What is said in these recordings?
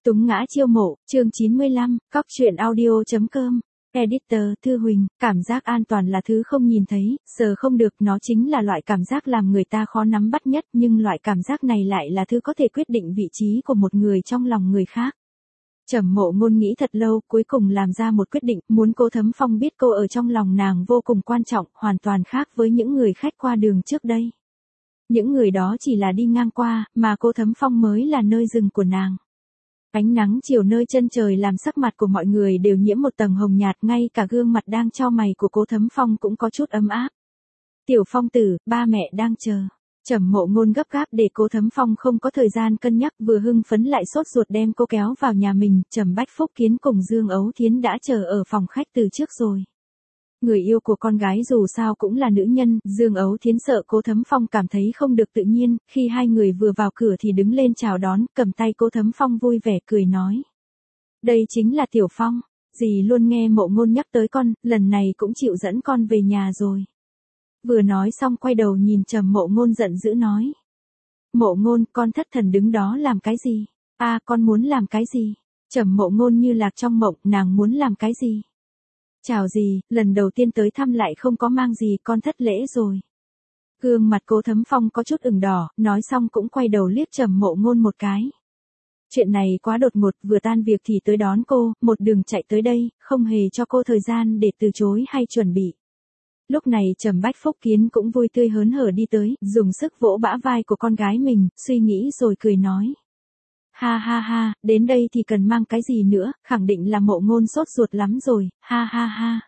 Túng ngã chiêu mộ, chương 95, cóc truyện audio.com. Editor, Thư Huỳnh, cảm giác an toàn là thứ không nhìn thấy, sờ không được, nó chính là loại cảm giác làm người ta khó nắm bắt nhất, nhưng loại cảm giác này lại là thứ có thể quyết định vị trí của một người trong lòng người khác. Trầm Mộ Ngôn nghĩ thật lâu, cuối cùng làm ra một quyết định, muốn Cố Thấm Phong biết cô ở trong lòng nàng vô cùng quan trọng, hoàn toàn khác với những người khách qua đường trước đây. Những người đó chỉ là đi ngang qua, mà Cố Thấm Phong mới là nơi dừng của nàng. Ánh nắng chiều nơi chân trời làm sắc mặt của mọi người đều nhiễm một tầng hồng nhạt, ngay cả gương mặt đang chau mày của Cố Thấm Phong cũng có chút ấm áp. Tiểu Phong tử, ba mẹ đang chờ. Trầm Mộ Ngôn gấp gáp để Cố Thấm Phong không có thời gian cân nhắc, vừa hưng phấn lại sốt ruột đem cô kéo vào nhà mình. Trầm Bách Phúc Kiến cùng Dương Ấu Thiến đã chờ ở phòng khách từ trước rồi. Người yêu của con gái dù sao cũng là nữ nhân, Dương Ấu Thiến sợ Cố Thấm Phong cảm thấy không được tự nhiên, khi hai người vừa vào cửa thì đứng lên chào đón, cầm tay Cố Thấm Phong vui vẻ cười nói. Đây chính là Tiểu Phong, dì luôn nghe Mộ Ngôn nhắc tới con, lần này cũng chịu dẫn con về nhà rồi. Vừa nói xong quay đầu nhìn Trầm Mộ Ngôn giận dữ nói. Mộ Ngôn, con thất thần đứng đó làm cái gì? Con muốn làm cái gì? Trầm Mộ Ngôn như lạc trong mộng, nàng muốn làm cái gì? Chào gì, lần đầu tiên tới thăm lại không có mang gì, con thất lễ rồi. Gương mặt Cố Thấm Phong có chút ửng đỏ, nói xong cũng quay đầu liếc Trầm Mộ Ngôn một cái. Chuyện này quá đột ngột, vừa tan việc thì tới đón cô, một đường chạy tới đây, không hề cho cô thời gian để từ chối hay chuẩn bị. Lúc này Trầm Bách Phúc Kiến cũng vui tươi hớn hở đi tới, dùng sức vỗ bả vai của con gái mình, suy nghĩ rồi cười nói. Ha ha ha, đến đây thì cần mang cái gì nữa, khẳng định là Mộ Ngôn sốt ruột lắm rồi, ha ha ha.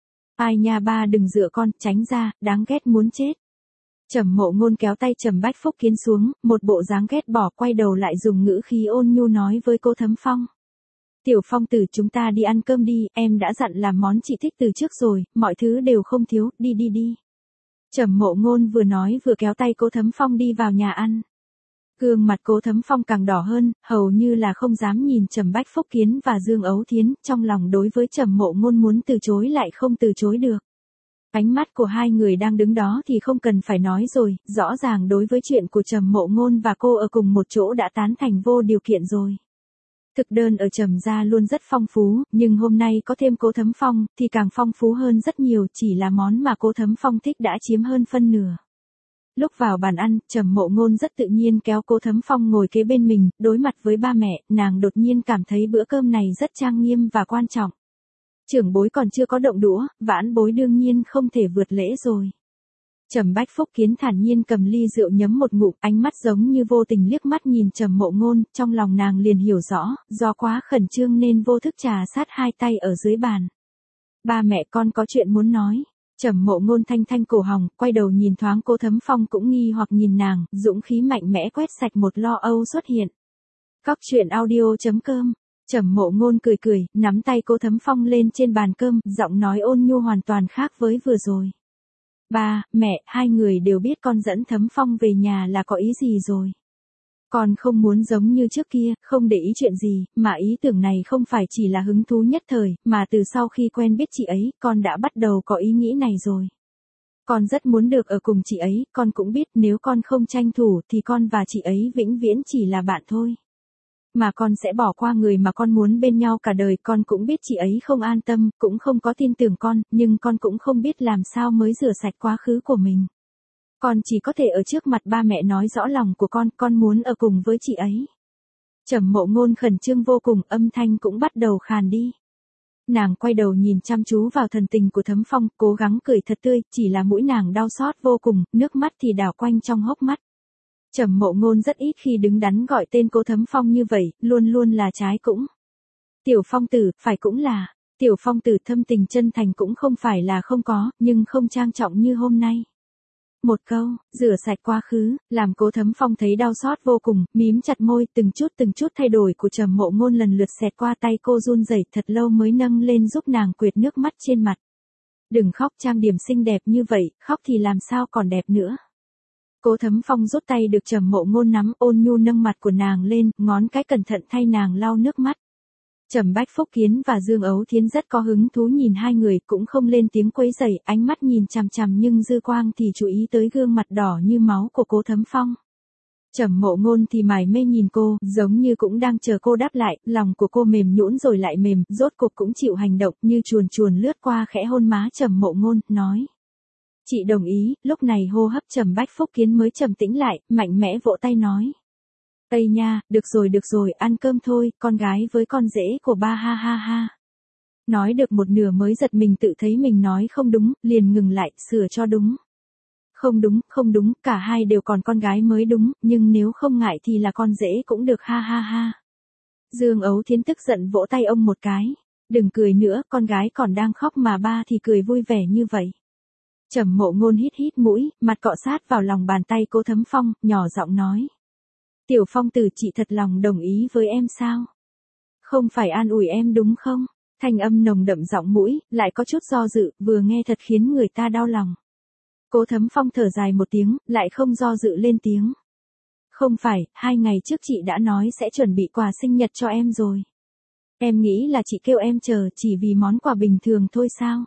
Ai nha ba, đừng dựa con, tránh ra, đáng ghét muốn chết. Trầm Mộ Ngôn kéo tay Trầm Bách Phúc Kiến xuống, một bộ dáng ghét bỏ, quay đầu lại dùng ngữ khí ôn nhu nói với Cố Thấm Phong. Tiểu Phong tử, chúng ta đi ăn cơm đi, em đã dặn làm món chị thích từ trước rồi, mọi thứ đều không thiếu, đi đi đi. Trầm Mộ Ngôn vừa nói vừa kéo tay Cố Thấm Phong đi vào nhà ăn. Gương mặt Cố Thấm Phong càng đỏ hơn, hầu như là không dám nhìn Trầm Bách Phúc Kiến và Dương Ấu Thiến, trong lòng đối với Trầm Mộ Ngôn muốn từ chối lại không từ chối được. Ánh mắt của hai người đang đứng đó thì không cần phải nói rồi, rõ ràng đối với chuyện của Trầm Mộ Ngôn và cô ở cùng một chỗ đã tán thành vô điều kiện rồi. Thực đơn ở Trầm gia luôn rất phong phú, nhưng hôm nay có thêm Cố Thấm Phong thì càng phong phú hơn rất nhiều, chỉ là món mà Cố Thấm Phong thích đã chiếm hơn phân nửa. Lúc vào bàn ăn, Trầm Mộ Ngôn rất tự nhiên kéo Cố Thấm Phong ngồi kế bên mình, đối mặt với ba mẹ, nàng đột nhiên cảm thấy bữa cơm này rất trang nghiêm và quan trọng. Trưởng bối còn chưa có động đũa, vãn bối đương nhiên không thể vượt lễ rồi. Trầm Bách Phúc Kiến thản nhiên cầm ly rượu nhấm một ngụm, ánh mắt giống như vô tình liếc mắt nhìn Trầm Mộ Ngôn, trong lòng nàng liền hiểu rõ, do quá khẩn trương nên vô thức trà sát hai tay ở dưới bàn. Ba mẹ con có chuyện muốn nói. Trầm Mộ Ngôn thanh thanh cổ họng, quay đầu nhìn thoáng Cố Thấm Phong cũng nghi hoặc nhìn nàng, dũng khí mạnh mẽ quét sạch một lo âu xuất hiện. Cóc truyện audio.com. Trầm Mộ Ngôn cười cười, nắm tay Cố Thấm Phong lên trên bàn cơm, giọng nói ôn nhu hoàn toàn khác với vừa rồi. Ba, mẹ, hai người đều biết con dẫn Thấm Phong về nhà là có ý gì rồi. Con không muốn giống như trước kia, không để ý chuyện gì, mà ý tưởng này không phải chỉ là hứng thú nhất thời, mà từ sau khi quen biết chị ấy, con đã bắt đầu có ý nghĩ này rồi. Con rất muốn được ở cùng chị ấy, con cũng biết nếu con không tranh thủ thì con và chị ấy vĩnh viễn chỉ là bạn thôi. Mà con sẽ bỏ qua người mà con muốn bên nhau cả đời, con cũng biết chị ấy không an tâm, cũng không có tin tưởng con, nhưng con cũng không biết làm sao mới rửa sạch quá khứ của mình. Con chỉ có thể ở trước mặt ba mẹ nói rõ lòng của con muốn ở cùng với chị ấy. Trầm Mộ Ngôn khẩn trương vô cùng, âm thanh cũng bắt đầu khàn đi. Nàng quay đầu nhìn chăm chú vào thần tình của Thấm Phong, cố gắng cười thật tươi, chỉ là mũi nàng đau xót vô cùng, nước mắt thì đảo quanh trong hốc mắt. Trầm Mộ Ngôn rất ít khi đứng đắn gọi tên Cố Thấm Phong như vậy, luôn luôn là trái cũng. Tiểu Phong tử, phải cũng là. Tiểu Phong tử, thâm tình chân thành cũng không phải là không có, nhưng không trang trọng như hôm nay. Một câu, rửa sạch quá khứ, làm Cố Thấm Phong thấy đau xót vô cùng, mím chặt môi, từng chút thay đổi của Trầm Mộ Ngôn lần lượt xẹt qua tay cô run rẩy, thật lâu mới nâng lên giúp nàng quệt nước mắt trên mặt. Đừng khóc, trang điểm xinh đẹp như vậy, khóc thì làm sao còn đẹp nữa. Cố Thấm Phong rút tay được Trầm Mộ Ngôn nắm, ôn nhu nâng mặt của nàng lên, ngón cái cẩn thận thay nàng lau nước mắt. Trầm Bách Phúc Kiến và Dương Ấu Thiến rất có hứng thú nhìn hai người, cũng không lên tiếng quấy rầy, ánh mắt nhìn chằm chằm nhưng dư quang thì chú ý tới gương mặt đỏ như máu của Cố Thấm Phong. Trầm Mộ Ngôn thì mải mê nhìn cô, giống như cũng đang chờ cô đáp lại, lòng của cô mềm nhũn rồi lại mềm, rốt cục cũng chịu hành động, như chuồn chuồn lướt qua khẽ hôn má Trầm Mộ Ngôn, nói. Chị đồng ý, lúc này hô hấp Trầm Bách Phúc Kiến mới trầm tĩnh lại, mạnh mẽ vỗ tay nói. Ây nha, được rồi, ăn cơm thôi, con gái với con rể của ba ha ha ha. Nói được một nửa mới giật mình tự thấy mình nói không đúng, liền ngừng lại, sửa cho đúng. Không đúng, cả hai đều còn con gái mới đúng, nhưng nếu không ngại thì là con rể cũng được ha ha ha. Dương Ấu Thiến tức giận vỗ tay ông một cái. Đừng cười nữa, con gái còn đang khóc mà ba thì cười vui vẻ như vậy. Trầm Mộ Ngôn hít hít mũi, mặt cọ sát vào lòng bàn tay Cố Thấm Phong, nhỏ giọng nói. Tiểu Phong tử, chị thật lòng đồng ý với em sao? Không phải an ủi em đúng không? Thanh âm nồng đậm giọng mũi, lại có chút do dự, vừa nghe thật khiến người ta đau lòng. Cố Thấm Phong thở dài một tiếng, lại không do dự lên tiếng. Không phải, 2 ngày trước chị đã nói sẽ chuẩn bị quà sinh nhật cho em rồi. Em nghĩ là chị kêu em chờ chỉ vì món quà bình thường thôi sao?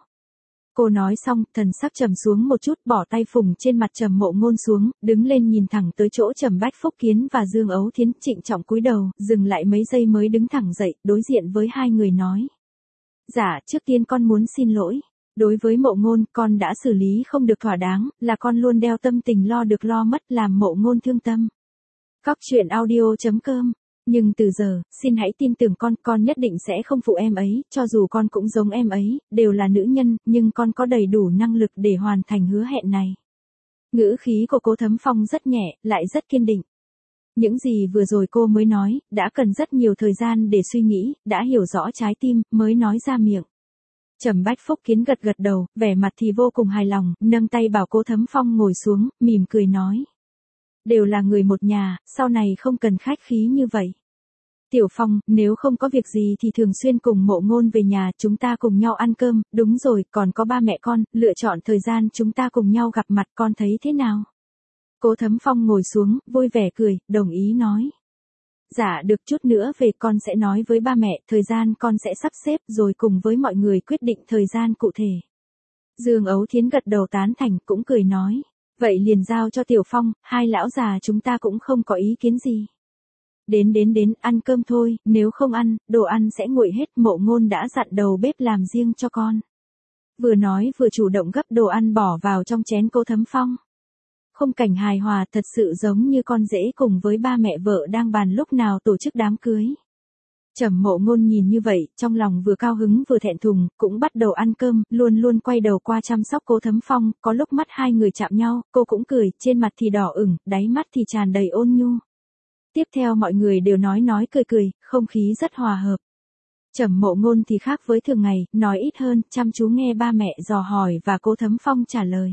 Cô nói xong, thần sắc trầm xuống một chút, bỏ tay phùng trên mặt Trầm Mộ Ngôn xuống, đứng lên nhìn thẳng tới chỗ Trầm Bách Phúc Kiến và Dương Ấu Thiến, trịnh trọng cúi đầu, dừng lại mấy giây mới đứng thẳng dậy, đối diện với hai người nói. Dạ, trước tiên con muốn xin lỗi. Đối với Mộ Ngôn, con đã xử lý không được thỏa đáng, là con luôn đeo tâm tình lo được lo mất làm Mộ Ngôn thương tâm. Cóc truyện audio.com. Nhưng từ giờ, xin hãy tin tưởng con nhất định sẽ không phụ em ấy, cho dù con cũng giống em ấy, đều là nữ nhân, nhưng con có đầy đủ năng lực để hoàn thành hứa hẹn này. Ngữ khí của Cố Thấm Phong rất nhẹ, lại rất kiên định. Những gì vừa rồi cô mới nói, đã cần rất nhiều thời gian để suy nghĩ, đã hiểu rõ trái tim, mới nói ra miệng. Trầm Bách Phúc Kiến gật gật đầu, vẻ mặt thì vô cùng hài lòng, nâng tay bảo Cố Thấm Phong ngồi xuống, mỉm cười nói. Đều là người một nhà, sau này không cần khách khí như vậy. Tiểu Phong, nếu không có việc gì thì thường xuyên cùng Mộ Ngôn về nhà, chúng ta cùng nhau ăn cơm, đúng rồi, còn có ba mẹ con, lựa chọn thời gian chúng ta cùng nhau gặp mặt, con thấy thế nào? Cố Thấm Phong ngồi xuống, vui vẻ cười, đồng ý nói. Dạ được, chút nữa về con sẽ nói với ba mẹ, thời gian con sẽ sắp xếp rồi cùng với mọi người quyết định thời gian cụ thể. Dương Ấu Thiến gật đầu tán thành, cũng cười nói. Vậy liền giao cho Tiểu Phong, hai lão già chúng ta cũng không có ý kiến gì. Đến, ăn cơm thôi, nếu không ăn, đồ ăn sẽ nguội hết, Mộ Ngôn đã dặn đầu bếp làm riêng cho con. Vừa nói vừa chủ động gấp đồ ăn bỏ vào trong chén Cố Thấm Phong. Khung cảnh hài hòa thật sự giống như con rể cùng với ba mẹ vợ đang bàn lúc nào tổ chức đám cưới. Trầm Mộ Ngôn nhìn như vậy, trong lòng vừa cao hứng vừa thẹn thùng, cũng bắt đầu ăn cơm, luôn quay đầu qua chăm sóc Cố Thấm Phong, có lúc mắt hai người chạm nhau, cô cũng cười, trên mặt thì đỏ ửng, đáy mắt thì tràn đầy ôn nhu. Tiếp theo mọi người đều nói cười, không khí rất hòa hợp. Trầm Mộ Ngôn thì khác với thường ngày, nói ít hơn, chăm chú nghe ba mẹ dò hỏi và Cố Thấm Phong trả lời.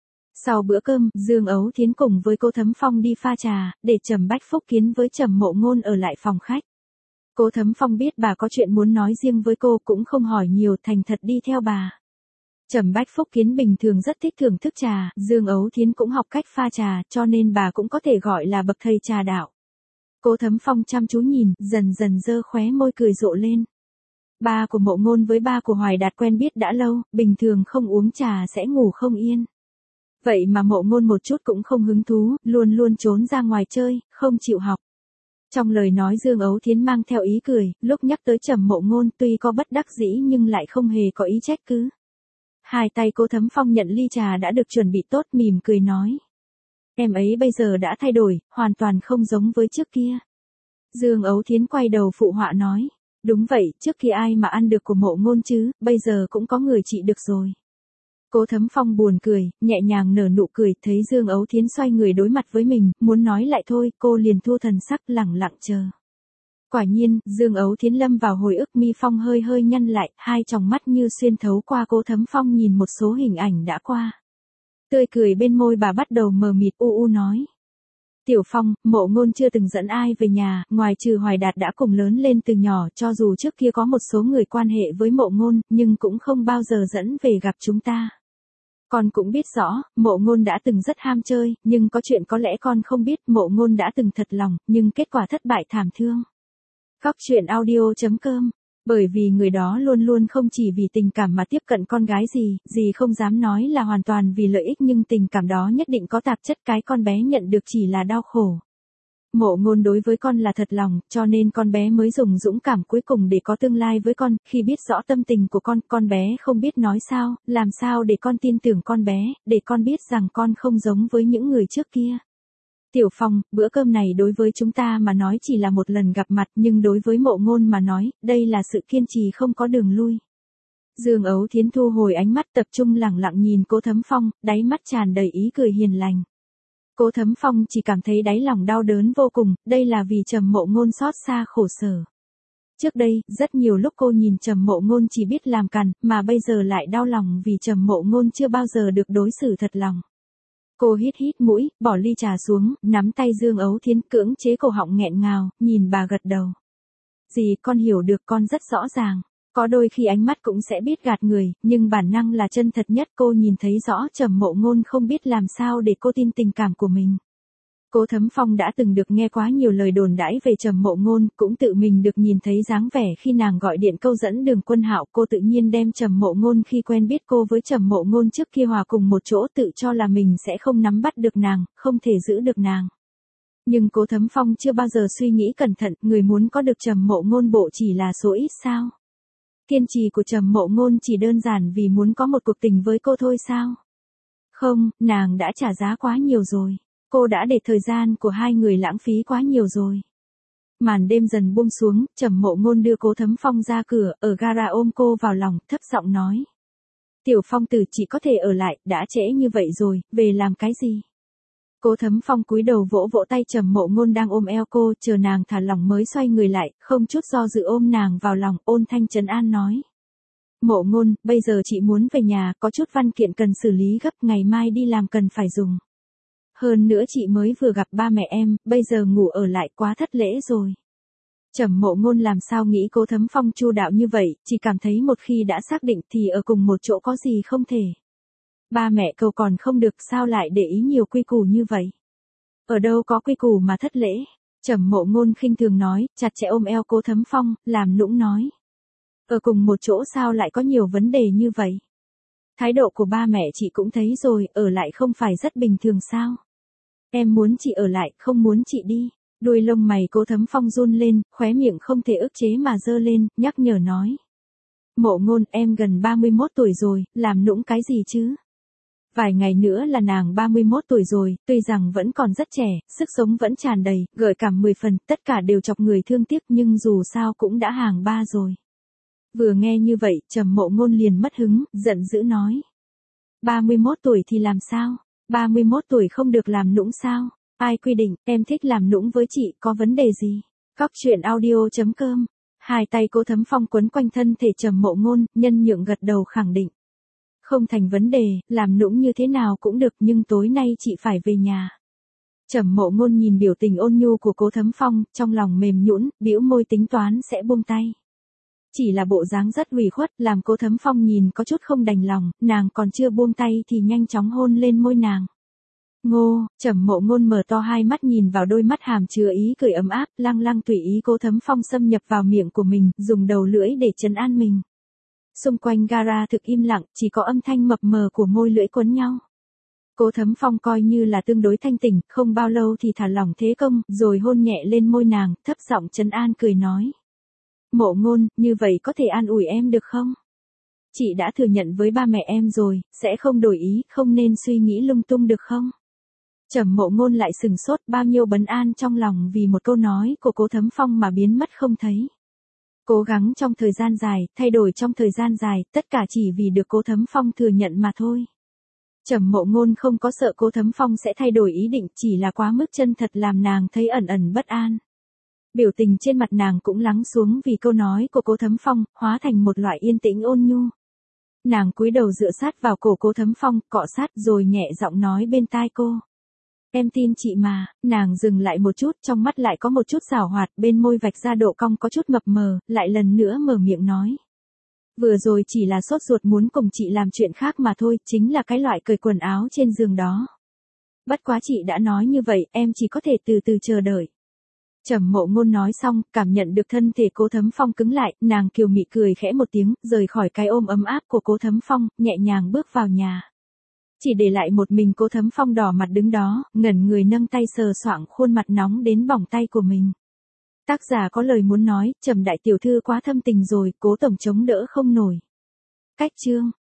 Sau bữa cơm, Dương Ấu Thiến cùng với Cố Thấm Phong đi pha trà, để Trầm Bách Phúc Kiến với Trầm Mộ Ngôn ở lại phòng khách. Cố Thấm Phong biết bà có chuyện muốn nói riêng với cô, cũng không hỏi nhiều, thành thật đi theo bà. Trầm Bách Phúc Kiến bình thường rất thích thưởng thức trà, Dương Ấu Thiến cũng học cách pha trà, cho nên bà cũng có thể gọi là bậc thầy trà đạo. Cố Thấm Phong chăm chú nhìn, dần giơ khóe môi cười rộ lên. Ba của Mộ Ngôn với ba của Hoài Đạt quen biết đã lâu, bình thường không uống trà sẽ ngủ không yên. Vậy mà Mộ Ngôn một chút cũng không hứng thú, luôn trốn ra ngoài chơi, không chịu học. Trong lời nói Dương Ấu Thiến mang theo ý cười, lúc nhắc tới Trầm Mộ Ngôn tuy có bất đắc dĩ nhưng lại không hề có ý trách cứ. Hai tay Cố Thấm Phong nhận ly trà đã được chuẩn bị tốt, mỉm cười nói. Em ấy bây giờ đã thay đổi, hoàn toàn không giống với trước kia. Dương Ấu Thiến quay đầu phụ họa nói. Đúng vậy, trước kia ai mà ăn được của Mộ Ngôn chứ, bây giờ cũng có người trị được rồi. Cố Thấm Phong buồn cười, nhẹ nhàng nở nụ cười, thấy Dương Ấu Thiến xoay người đối mặt với mình, muốn nói lại thôi, cô liền thu thần sắc lẳng lặng chờ. Quả nhiên, Dương Ấu Thiến lâm vào hồi ức, mi phong hơi nhăn lại, hai tròng mắt như xuyên thấu qua Cố Thấm Phong nhìn một số hình ảnh đã qua. Tươi cười bên môi bà bắt đầu mờ mịt u nói. Tiểu Phong, Mộ Ngôn chưa từng dẫn ai về nhà, ngoài trừ Hoài Đạt đã cùng lớn lên từ nhỏ, cho dù trước kia có một số người quan hệ với Mộ Ngôn, nhưng cũng không bao giờ dẫn về gặp chúng ta. Con cũng biết rõ, Mộ Ngôn đã từng rất ham chơi, nhưng có chuyện có lẽ con không biết, Mộ Ngôn đã từng thật lòng, nhưng kết quả thất bại thảm thương. Cóc truyện audio.com. Bởi vì người đó luôn không chỉ vì tình cảm mà tiếp cận con gái gì không dám nói là hoàn toàn vì lợi ích, nhưng tình cảm đó nhất định có tạp chất, cái con bé nhận được chỉ là đau khổ. Mộ Ngôn đối với con là thật lòng, cho nên con bé mới dùng dũng cảm cuối cùng để có tương lai với con, khi biết rõ tâm tình của con bé không biết nói sao, làm sao để con tin tưởng con bé, để con biết rằng con không giống với những người trước kia. Tiểu Phong, bữa cơm này đối với chúng ta mà nói chỉ là một lần gặp mặt, nhưng đối với Mộ Ngôn mà nói, đây là sự kiên trì không có đường lui. Dương Ấu Thiến thu hồi ánh mắt tập trung lẳng lặng nhìn Cố Thấm Phong, đáy mắt tràn đầy ý cười hiền lành. Cố Thấm Phong chỉ cảm thấy đáy lòng đau đớn vô cùng, đây là vì Trầm Mộ Ngôn xót xa khổ sở. Trước đây, rất nhiều lúc cô nhìn Trầm Mộ Ngôn chỉ biết làm cằn, mà bây giờ lại đau lòng vì Trầm Mộ Ngôn chưa bao giờ được đối xử thật lòng. Cô hít hít mũi, bỏ ly trà xuống, nắm tay Dương Ấu Thiến cưỡng chế cổ họng nghẹn ngào, nhìn bà gật đầu. Dì, con hiểu được, con rất rõ ràng. Có đôi khi ánh mắt cũng sẽ biết gạt người, nhưng bản năng là chân thật nhất. Cô nhìn thấy rõ Trầm Mộ Ngôn không biết làm sao để cô tin tình cảm của mình. Cố Thấm Phong đã từng được nghe quá nhiều lời đồn đãi về Trầm Mộ Ngôn, cũng tự mình được nhìn thấy dáng vẻ khi nàng gọi điện câu dẫn Đường Quân Hạo. Cô tự nhiên đem Trầm Mộ Ngôn khi quen biết cô với Trầm Mộ Ngôn trước kia hòa cùng một chỗ, tự cho là mình sẽ không nắm bắt được nàng, không thể giữ được nàng. Nhưng Cố Thấm Phong chưa bao giờ suy nghĩ cẩn thận, người muốn có được Trầm Mộ Ngôn bộ chỉ là số ít sao? Kiên trì của Trầm Mộ Ngôn chỉ đơn giản vì muốn có một cuộc tình với cô thôi sao? Không, nàng đã trả giá quá nhiều rồi. Cô đã để thời gian của hai người lãng phí quá nhiều rồi. Màn đêm dần buông xuống, Trầm Mộ Ngôn đưa Cố Thấm Phong ra cửa, ở gara ôm cô vào lòng, thấp giọng nói. Tiểu Phong tử, chỉ có thể ở lại, đã trễ như vậy rồi, về làm cái gì? Cố Thấm Phong cúi đầu vỗ vỗ tay Trầm Mộ Ngôn đang ôm eo cô, chờ nàng thả lỏng mới xoay người lại, không chút do dự ôm nàng vào lòng, ôn thanh trấn an nói. Mộ Ngôn, bây giờ chị muốn về nhà, có chút văn kiện cần xử lý gấp, ngày mai đi làm cần phải dùng. Hơn nữa chị mới vừa gặp ba mẹ em, bây giờ ngủ ở lại quá thất lễ rồi. Trầm Mộ Ngôn làm sao nghĩ Cố Thấm Phong chu đạo như vậy, chỉ cảm thấy một khi đã xác định thì ở cùng một chỗ có gì không thể. Ba mẹ cầu còn không được, sao lại để ý nhiều quy củ như vậy? Ở đâu có quy củ mà thất lễ? Trầm Mộ Ngôn khinh thường nói, chặt chẽ ôm eo Cố Thấm Phong, làm nũng nói. Ở cùng một chỗ sao lại có nhiều vấn đề như vậy? Thái độ của ba mẹ chị cũng thấy rồi, ở lại không phải rất bình thường sao? Em muốn chị ở lại, không muốn chị đi. Đuôi lông mày Cố Thấm Phong run lên, khóe miệng không thể ức chế mà giơ lên, nhắc nhở nói. Mộ Ngôn, em gần 31 tuổi rồi, làm nũng cái gì chứ? Vài ngày nữa là nàng 31 tuổi rồi, tuy rằng vẫn còn rất trẻ, sức sống vẫn tràn đầy, gợi cảm 10 phần, tất cả đều chọc người thương tiếc, nhưng dù sao cũng đã hàng ba rồi. Vừa nghe như vậy, Trầm Mộ Ngôn liền mất hứng, giận dữ nói. 31 tuổi thì làm sao? 31 tuổi không được làm nũng sao? Ai quy định, em thích làm nũng với chị, có vấn đề gì? Cóc truyện audio.com. Hai tay Cố Thấm Phong quấn quanh thân thể Trầm Mộ Ngôn, nhân nhượng gật đầu khẳng định. Không thành vấn đề, làm nũng như thế nào cũng được, nhưng tối nay chị phải về nhà. Trầm Mộ Ngôn nhìn biểu tình ôn nhu của Cố Thấm Phong, trong lòng mềm nhũn, bĩu môi tính toán sẽ buông tay. Chỉ là bộ dáng rất ủy khuất, làm Cố Thấm Phong nhìn có chút không đành lòng, nàng còn chưa buông tay thì nhanh chóng hôn lên môi nàng. Ngô, Trầm Mộ Ngôn mở to hai mắt nhìn vào đôi mắt hàm chứa ý cười ấm áp, lăng lăng tùy ý Cố Thấm Phong xâm nhập vào miệng của mình, dùng đầu lưỡi để trấn an mình. Xung quanh gara thực im lặng, chỉ có âm thanh mập mờ của môi lưỡi quấn nhau. Cố Thấm Phong coi như là tương đối thanh tỉnh, không bao lâu thì thả lỏng thế công, rồi hôn nhẹ lên môi nàng, thấp giọng trấn an cười nói. Mộ Ngôn, như vậy có thể an ủi em được không? Chị đã thừa nhận với ba mẹ em rồi, sẽ không đổi ý, không nên suy nghĩ lung tung được không? Trầm Mộ Ngôn lại sừng sốt, bao nhiêu bấn an trong lòng vì một câu nói của Cố Thấm Phong mà biến mất không thấy. Cố gắng trong thời gian dài, thay đổi trong thời gian dài, tất cả chỉ vì được Cố Thấm Phong thừa nhận mà thôi. Trầm Mộ Ngôn không có sợ Cố Thấm Phong sẽ thay đổi ý định, chỉ là quá mức chân thật làm nàng thấy ẩn ẩn bất an. Biểu tình trên mặt nàng cũng lắng xuống vì câu nói của Cố Thấm Phong, hóa thành một loại yên tĩnh ôn nhu. Nàng cúi đầu dựa sát vào cổ Cố Thấm Phong, cọ sát rồi nhẹ giọng nói bên tai cô. Em tin chị mà. Nàng dừng lại một chút, trong mắt lại có một chút giảo hoạt, bên môi vạch ra độ cong có chút mập mờ, lại lần nữa mở miệng nói. Vừa rồi chỉ là sốt ruột muốn cùng chị làm chuyện khác mà thôi, chính là cái loại cởi quần áo trên giường đó. Bất quá chị đã nói như vậy, em chỉ có thể từ từ chờ đợi. Trầm Mộ Ngôn nói xong, cảm nhận được thân thể Cố Thấm Phong cứng lại, nàng kiều mị cười khẽ một tiếng, rời khỏi cái ôm ấm áp của Cố Thấm Phong, nhẹ nhàng bước vào nhà. Chỉ để lại một mình Cố Thấm Phong đỏ mặt đứng đó, ngẩn người nâng tay sờ soạng khuôn mặt nóng đến bỏng tay của mình. Tác giả có lời muốn nói, Trầm đại tiểu thư quá thâm tình rồi, Cố tổng chống đỡ không nổi. Cách chương